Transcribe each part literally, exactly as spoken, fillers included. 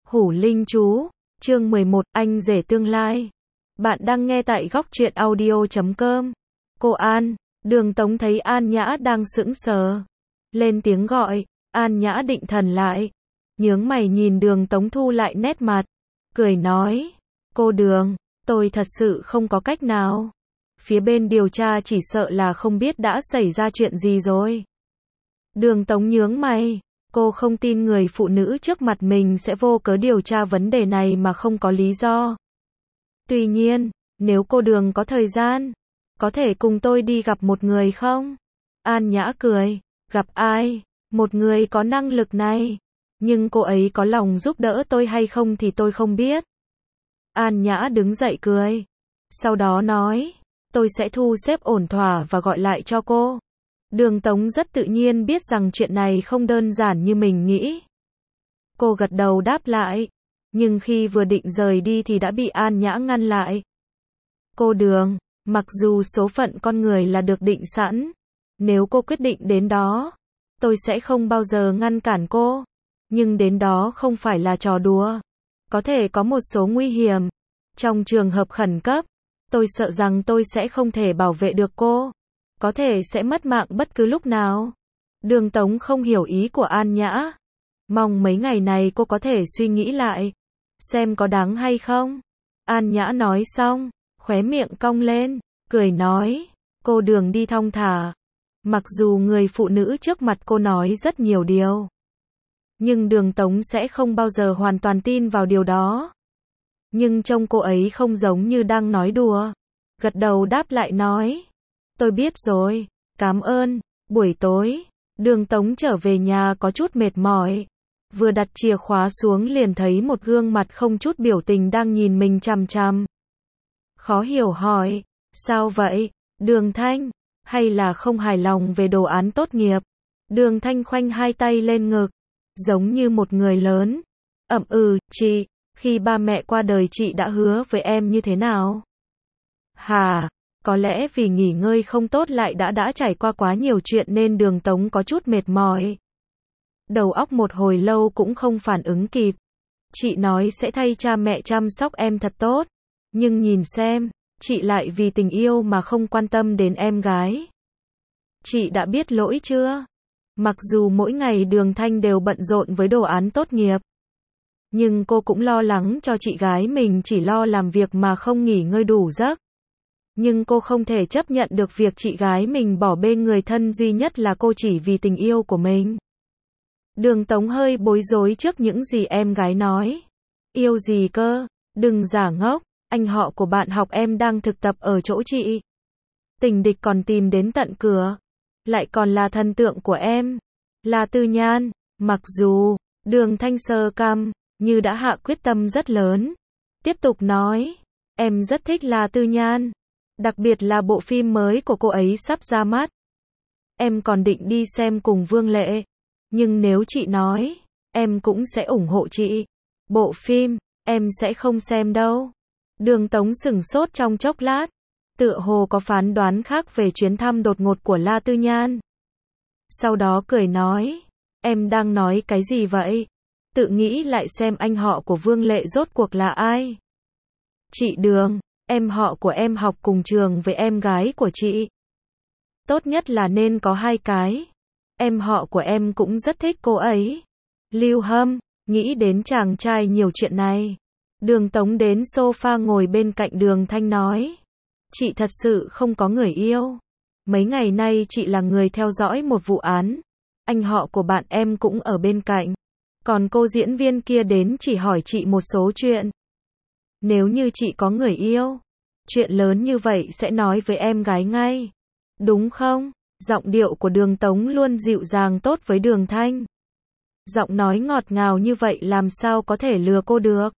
Hủ Linh Chú, chương mười một, anh rể tương lai. Bạn đang nghe tại góc truyện audio chấm com. Cô An, Đường Tống thấy An Nhã đang sững sờ. Lên tiếng gọi, An Nhã định thần lại. Nhướng mày nhìn Đường Tống thu lại nét mặt. Cười nói, cô Đường, tôi thật sự không có cách nào. Phía bên điều tra chỉ sợ là không biết đã xảy ra chuyện gì rồi. Đường Tống nhướng mày. Cô không tin người phụ nữ trước mặt mình sẽ vô cớ điều tra vấn đề này mà không có lý do. Tuy nhiên, nếu cô Đường có thời gian, có thể cùng tôi đi gặp một người không? An Nhã cười, gặp ai? Một người có năng lực này. Nhưng cô ấy có lòng giúp đỡ tôi hay không thì tôi không biết. An Nhã đứng dậy cười. Sau đó nói, tôi sẽ thu xếp ổn thỏa và gọi lại cho cô. Đường Tống rất tự nhiên biết rằng chuyện này không đơn giản như mình nghĩ. Cô gật đầu đáp lại, nhưng khi vừa định rời đi thì đã bị An Nhã ngăn lại. Cô Đường, mặc dù số phận con người là được định sẵn, nếu cô quyết định đến đó, tôi sẽ không bao giờ ngăn cản cô. Nhưng đến đó không phải là trò đùa. Có thể có một số nguy hiểm. Trong trường hợp khẩn cấp, tôi sợ rằng tôi sẽ không thể bảo vệ được cô. Có thể sẽ mất mạng bất cứ lúc nào. Đường Tống không hiểu ý của An Nhã. Mong mấy ngày này cô có thể suy nghĩ lại. Xem có đáng hay không. An Nhã nói xong, khóe miệng cong lên, cười nói, cô Đường đi thong thả. Mặc dù người phụ nữ trước mặt cô nói rất nhiều điều. Nhưng Đường Tống sẽ không bao giờ hoàn toàn tin vào điều đó. Nhưng trông cô ấy không giống như đang nói đùa. Gật đầu đáp lại nói, tôi biết rồi, cảm ơn. Buổi tối, Đường Tống trở về nhà có chút mệt mỏi. Vừa đặt chìa khóa xuống liền thấy một gương mặt không chút biểu tình đang nhìn mình chằm chằm. Khó hiểu hỏi, sao vậy, Đường Thanh? Hay là không hài lòng về đồ án tốt nghiệp? Đường Thanh khoanh hai tay lên ngực, giống như một người lớn. Ậm ừ, chị, khi ba mẹ qua đời chị đã hứa với em như thế nào? Hả? Có lẽ vì nghỉ ngơi không tốt lại đã đã trải qua quá nhiều chuyện nên Đường Tống có chút mệt mỏi. Đầu óc một hồi lâu cũng không phản ứng kịp. Chị nói sẽ thay cha mẹ chăm sóc em thật tốt. Nhưng nhìn xem, chị lại vì tình yêu mà không quan tâm đến em gái. Chị đã biết lỗi chưa? Mặc dù mỗi ngày Đường Thanh đều bận rộn với đồ án tốt nghiệp. Nhưng cô cũng lo lắng cho chị gái mình chỉ lo làm việc mà không nghỉ ngơi đủ giấc. Nhưng cô không thể chấp nhận được việc chị gái mình bỏ bê người thân duy nhất là cô chỉ vì tình yêu của mình. Đường Tống hơi bối rối trước những gì em gái nói. Yêu gì cơ? Đừng giả ngốc, anh họ của bạn học em đang thực tập ở chỗ chị. Tình địch còn tìm đến tận cửa. Lại còn là thần tượng của em. Là Tư Nhan. Mặc dù, Đường Thanh sờ cằm, như đã hạ quyết tâm rất lớn. Tiếp tục nói, em rất thích là Tư Nhan. Đặc biệt là bộ phim mới của cô ấy sắp ra mắt. Em còn định đi xem cùng Vương Lệ. Nhưng nếu chị nói, em cũng sẽ ủng hộ chị. Bộ phim, em sẽ không xem đâu. Đường Tống sửng sốt trong chốc lát. Tựa hồ có phán đoán khác về chuyến thăm đột ngột của La Tư Nhan. Sau đó cười nói, em đang nói cái gì vậy? Tự nghĩ lại xem anh họ của Vương Lệ rốt cuộc là ai? Chị Đường, em họ của em học cùng trường với em gái của chị. Tốt nhất là nên có hai cái. Em họ của em cũng rất thích cô ấy. Lưu Hâm, nghĩ đến chàng trai nhiều chuyện này. Đường Tống đến sofa ngồi bên cạnh Đường Thanh nói. Chị thật sự không có người yêu. Mấy ngày nay chị là người theo dõi một vụ án. Anh họ của bạn em cũng ở bên cạnh. Còn cô diễn viên kia đến chỉ hỏi chị một số chuyện. Nếu như chị có người yêu, chuyện lớn như vậy sẽ nói với em gái ngay. Đúng không? Giọng điệu của Đường Tống luôn dịu dàng tốt với Đường Thanh. Giọng nói ngọt ngào như vậy làm sao có thể lừa cô được?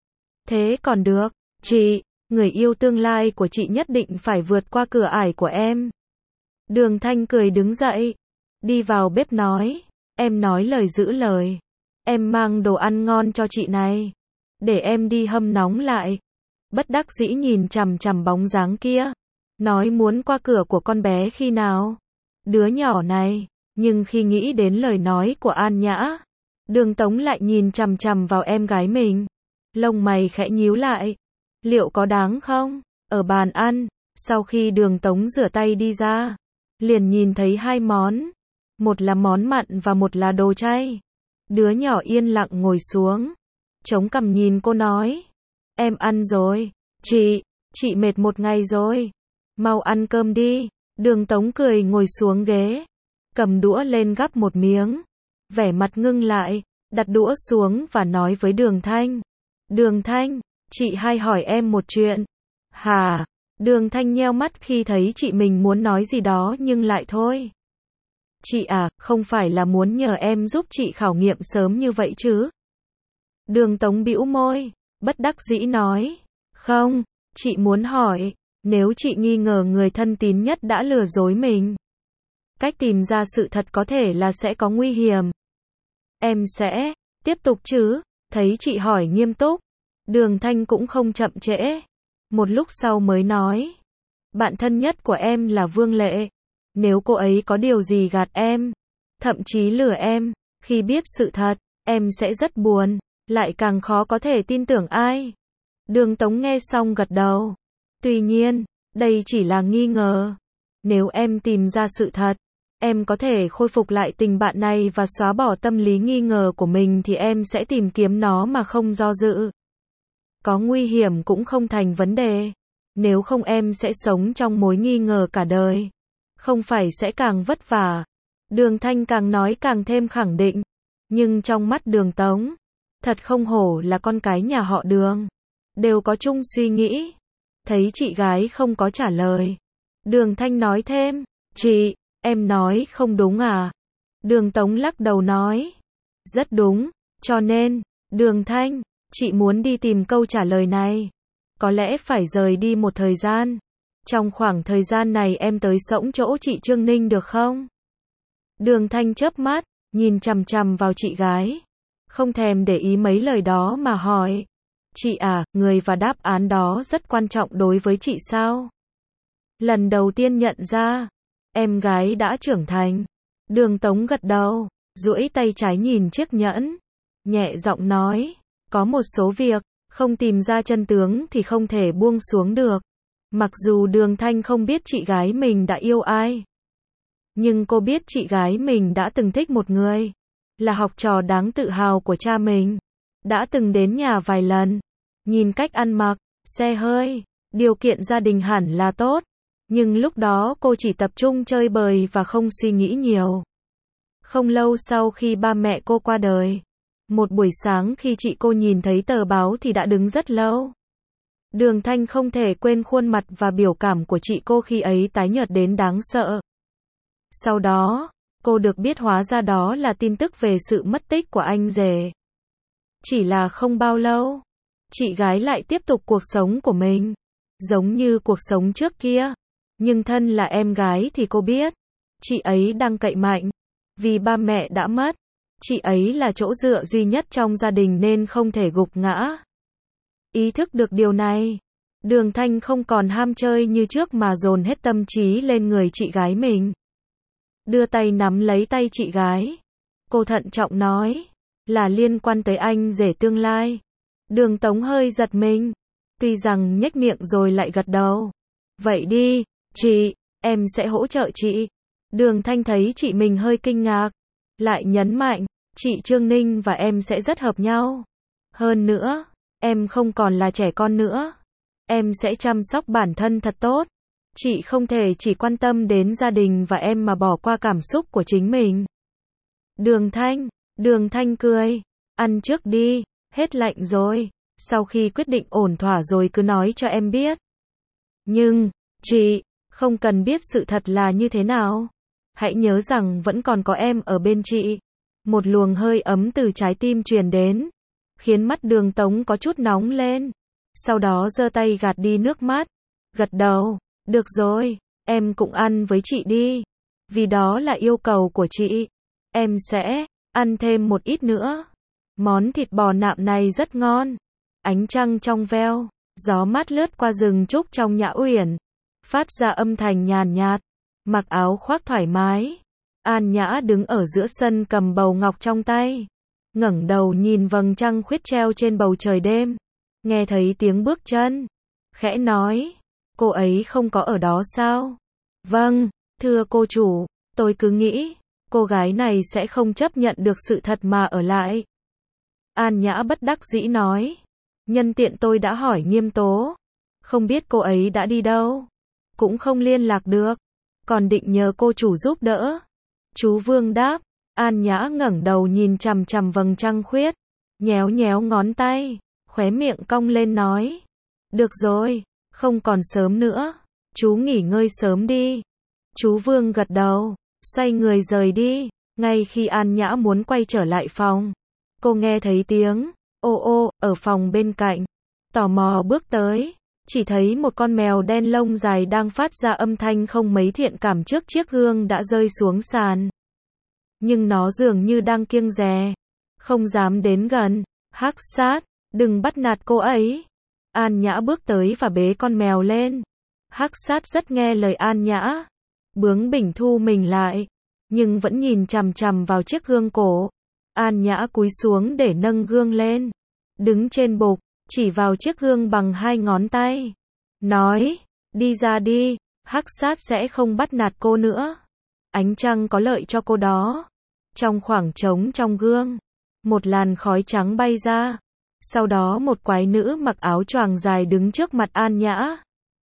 Thế còn được, chị, người yêu tương lai của chị nhất định phải vượt qua cửa ải của em. Đường Thanh cười đứng dậy, đi vào bếp nói, em nói lời giữ lời. Em mang đồ ăn ngon cho chị này. Để em đi hâm nóng lại. Bất đắc dĩ nhìn chằm chằm bóng dáng kia. Nói muốn qua cửa của con bé khi nào? Đứa nhỏ này. Nhưng khi nghĩ đến lời nói của An Nhã, Đường Tống lại nhìn chằm chằm vào em gái mình. Lông mày khẽ nhíu lại. Liệu có đáng không? Ở bàn ăn, sau khi Đường Tống rửa tay đi ra, liền nhìn thấy hai món. Một là món mặn và một là đồ chay. Đứa nhỏ yên lặng ngồi xuống. Chống cằm nhìn cô nói. Em ăn rồi. Chị, chị mệt một ngày rồi. Mau ăn cơm đi. Đường Tống cười ngồi xuống ghế. Cầm đũa lên gắp một miếng. Vẻ mặt ngưng lại, đặt đũa xuống và nói với Đường Thanh. Đường Thanh, chị hay hỏi em một chuyện. Hả? Đường Thanh nheo mắt khi thấy chị mình muốn nói gì đó nhưng lại thôi. Chị à, không phải là muốn nhờ em giúp chị khảo nghiệm sớm như vậy chứ? Đường Tống bĩu môi, bất đắc dĩ nói. Không, chị muốn hỏi, nếu chị nghi ngờ người thân tín nhất đã lừa dối mình, cách tìm ra sự thật có thể là sẽ có nguy hiểm. Em sẽ tiếp tục chứ? Thấy chị hỏi nghiêm túc, Đường Thanh cũng không chậm trễ. Một lúc sau mới nói. Bạn thân nhất của em là Vương Lệ. Nếu cô ấy có điều gì gạt em, thậm chí lừa em, khi biết sự thật, em sẽ rất buồn, lại càng khó có thể tin tưởng ai. Đường Tống nghe xong gật đầu. Tuy nhiên, đây chỉ là nghi ngờ. Nếu em tìm ra sự thật, em có thể khôi phục lại tình bạn này và xóa bỏ tâm lý nghi ngờ của mình thì em sẽ tìm kiếm nó mà không do dự. Có nguy hiểm cũng không thành vấn đề. Nếu không em sẽ sống trong mối nghi ngờ cả đời. Không phải sẽ càng vất vả. Đường Thanh càng nói càng thêm khẳng định. Nhưng trong mắt Đường Tống, thật không hổ là con cái nhà họ Đường. Đều có chung suy nghĩ. Thấy chị gái không có trả lời, Đường Thanh nói thêm. Chị, em nói không đúng à? Đường Tống lắc đầu nói. Rất đúng, cho nên, Đường Thanh, chị muốn đi tìm câu trả lời này. Có lẽ phải rời đi một thời gian. Trong khoảng thời gian này em tới xỗng chỗ chị Trương Ninh được không? Đường Thanh chớp mắt, nhìn chằm chằm vào chị gái. Không thèm để ý mấy lời đó mà hỏi. Chị à, người và đáp án đó rất quan trọng đối với chị sao? Lần đầu tiên nhận ra, em gái đã trưởng thành. Đường Tống gật đầu, duỗi tay trái nhìn chiếc nhẫn. Nhẹ giọng nói, có một số việc, không tìm ra chân tướng thì không thể buông xuống được. Mặc dù Đường Thanh không biết chị gái mình đã yêu ai, nhưng cô biết chị gái mình đã từng thích một người, là học trò đáng tự hào của cha mình, đã từng đến nhà vài lần. Nhìn cách ăn mặc, xe hơi, điều kiện gia đình hẳn là tốt, nhưng lúc đó cô chỉ tập trung chơi bời và không suy nghĩ nhiều. Không lâu sau khi ba mẹ cô qua đời, một buổi sáng khi chị cô nhìn thấy tờ báo thì đã đứng rất lâu. Đường Thanh không thể quên khuôn mặt và biểu cảm của chị cô khi ấy tái nhợt đến đáng sợ. Sau đó, cô được biết hóa ra đó là tin tức về sự mất tích của anh rể. Chỉ là không bao lâu, chị gái lại tiếp tục cuộc sống của mình, giống như cuộc sống trước kia. Nhưng thân là em gái thì cô biết, chị ấy đang cậy mạnh, vì ba mẹ đã mất. Chị ấy là chỗ dựa duy nhất trong gia đình nên không thể gục ngã. Ý thức được điều này, Đường Thanh không còn ham chơi như trước mà dồn hết tâm trí lên người chị gái mình. Đưa tay nắm lấy tay chị gái. Cô thận trọng nói, là liên quan tới anh rể tương lai. Đường Tống hơi giật mình, tuy rằng nhếch miệng rồi lại gật đầu. Vậy đi, chị, em sẽ hỗ trợ chị. Đường Thanh thấy chị mình hơi kinh ngạc, lại nhấn mạnh, chị Trương Ninh và em sẽ rất hợp nhau. Hơn nữa, em không còn là trẻ con nữa. Em sẽ chăm sóc bản thân thật tốt. Chị không thể chỉ quan tâm đến gia đình và em mà bỏ qua cảm xúc của chính mình. Đường Thanh, Đường Thanh cười, ăn trước đi, hết lạnh rồi. Sau khi quyết định ổn thỏa rồi cứ nói cho em biết. Nhưng, chị, không cần biết sự thật là như thế nào. Hãy nhớ rằng vẫn còn có em ở bên chị. Một luồng hơi ấm từ trái tim truyền đến, khiến mắt Đường Tống có chút nóng lên. Sau đó giơ tay gạt đi nước mắt, gật đầu, được rồi, em cũng ăn với chị đi. Vì đó là yêu cầu của chị. Em sẽ ăn thêm một ít nữa. Món thịt bò nạm này rất ngon. Ánh trăng trong veo, gió mát lướt qua rừng trúc trong Nhã Uyển, phát ra âm thanh nhàn nhạt. Mặc áo khoác thoải mái, An Nhã đứng ở giữa sân cầm bầu ngọc trong tay. ngẩng đầu nhìn vầng trăng khuyết treo trên bầu trời đêm, nghe thấy tiếng bước chân, khẽ nói, cô ấy không có ở đó sao? Vâng, thưa cô chủ, tôi cứ nghĩ, cô gái này sẽ không chấp nhận được sự thật mà ở lại. An Nhã bất đắc dĩ nói, nhân tiện tôi đã hỏi Nghiêm Tố, không biết cô ấy đã đi đâu, cũng không liên lạc được, còn định nhờ cô chủ giúp đỡ. Chú Vương đáp. An Nhã ngẩng đầu nhìn chằm chằm vầng trăng khuyết, nhéo nhéo ngón tay, khóe miệng cong lên nói, được rồi, không còn sớm nữa, chú nghỉ ngơi sớm đi. Chú Vương gật đầu, xoay người rời đi. Ngay khi An Nhã muốn quay trở lại phòng, cô nghe thấy tiếng ô ô ở phòng bên cạnh, tò mò bước tới, chỉ thấy một con mèo đen lông dài đang phát ra âm thanh không mấy thiện cảm trước chiếc gương đã rơi xuống sàn. Nhưng nó dường như đang kiêng dè, không dám đến gần. Hắc Sát, đừng bắt nạt cô ấy. An Nhã bước tới và bế con mèo lên. Hắc Sát rất nghe lời An Nhã, bướng bỉnh thu mình lại, nhưng vẫn nhìn chằm chằm vào chiếc gương cổ. An Nhã cúi xuống để nâng gương lên, đứng trên bục, chỉ vào chiếc gương bằng hai ngón tay, nói, đi ra đi, Hắc Sát sẽ không bắt nạt cô nữa. Ánh trăng có lợi cho cô đó. Trong khoảng trống trong gương, một làn khói trắng bay ra. Sau đó một quái nữ mặc áo choàng dài đứng trước mặt An Nhã.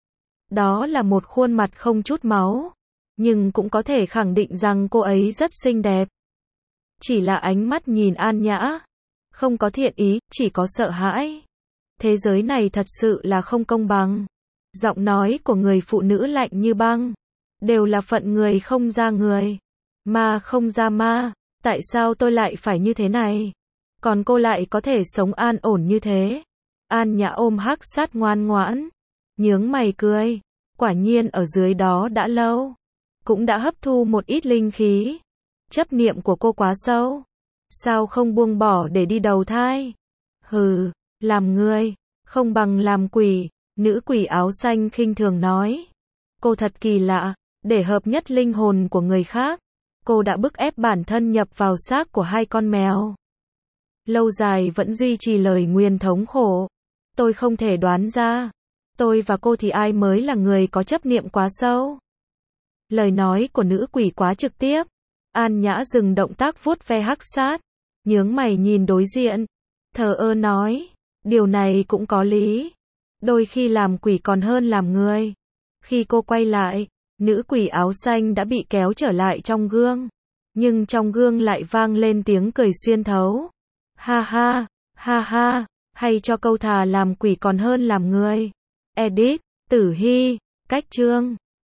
Đó là một khuôn mặt không chút máu, nhưng cũng có thể khẳng định rằng cô ấy rất xinh đẹp. Chỉ là ánh mắt nhìn An Nhã, không có thiện ý, chỉ có sợ hãi. Thế giới này thật sự là không công bằng. Giọng nói của người phụ nữ lạnh như băng. Đều là phận người không ra người, ma không ra ma. Tại sao tôi lại phải như thế này? Còn cô lại có thể sống an ổn như thế. An Nhã ôm Hắc Sát ngoan ngoãn, nhướng mày cười. Quả nhiên ở dưới đó đã lâu, cũng đã hấp thu một ít linh khí. Chấp niệm của cô quá sâu. Sao không buông bỏ để đi đầu thai? Hừ, làm người, không bằng làm quỷ. Nữ quỷ áo xanh khinh thường nói. Cô thật kỳ lạ, để hợp nhất linh hồn của người khác, cô đã bức ép bản thân nhập vào xác của hai con mèo. Lâu dài vẫn duy trì lời nguyền thống khổ. Tôi không thể đoán ra, tôi và cô thì ai mới là người có chấp niệm quá sâu. Lời nói của nữ quỷ quá trực tiếp. An Nhã dừng động tác vuốt ve Hắc Sát, nhướng mày nhìn đối diện, thờ ơ nói, điều này cũng có lý. Đôi khi làm quỷ còn hơn làm người. Khi cô quay lại, nữ quỷ áo xanh đã bị kéo trở lại trong gương. Nhưng trong gương lại vang lên tiếng cười xuyên thấu. Ha ha, ha ha, hay cho câu thà làm quỷ còn hơn làm người. Edit, Tử Hy, cách chương.